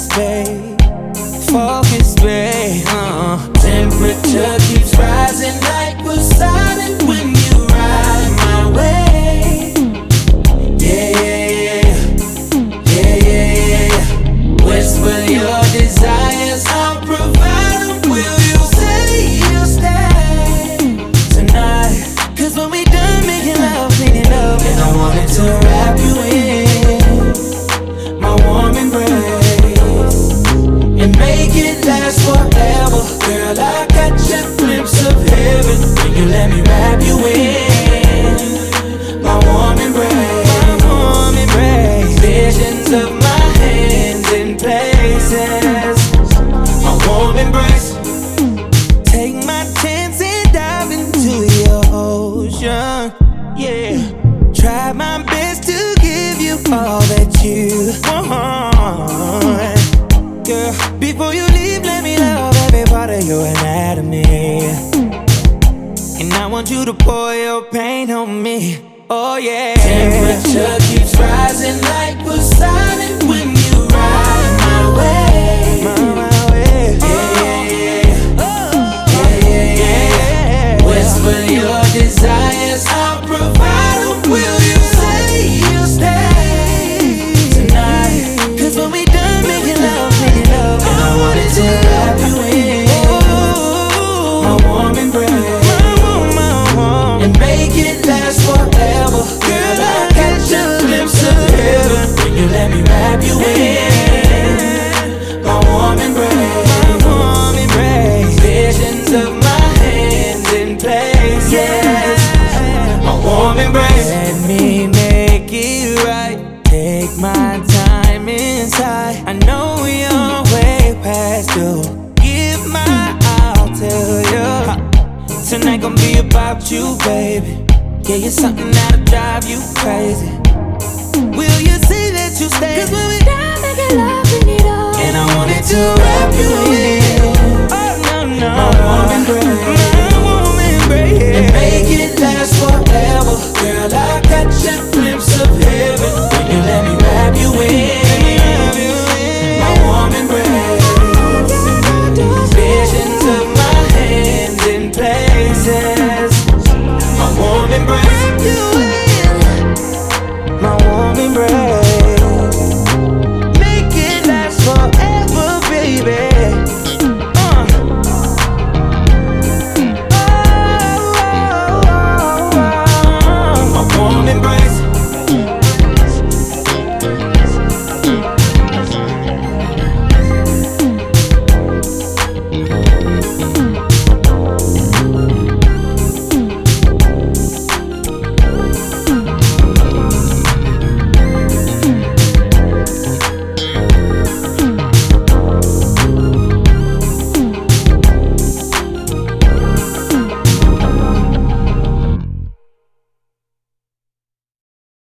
focus, babe. Focus, babe. Temperature keeps rising like Poseidon when you ride my way. Yeah. Whisper your desires, I'll provide them. Will you say you'll stay tonight? 'Cause when we done making love, cleaning up, and I wanted to wrap you in my warm embrace and make it last forever. Girl, I catch a glimpse of heaven when you let me wrap you in my warm embrace. My warm embrace. Visions of my hands in places. My warm embrace. Take my chance and dive into your ocean. Yeah. Try my best to give you all that you want. Girl, before you leave, let me love every part of your anatomy. And I want you to pour your pain on me. Oh yeah. Temperature keeps rising like Poseidon when you ride my way. My way. Yeah. Whisper your desires, I'll provide them. Will you say you'll stay tonight? 'Cause when we done making love, and I wanted to wrap you in my warm embrace and make it last forever. Girl, I catch a glimpse of heaven when you let me wrap you in my warm embrace. Visions of my hands in place. Yes, my warm embrace. Let me make it right. Take my time inside. I know you're way past due. Give my all to you. Tonight gon' be about you, baby. Yeah, you're something that'll drive you crazy. Will you say that you stay? 'Cause when we done making love,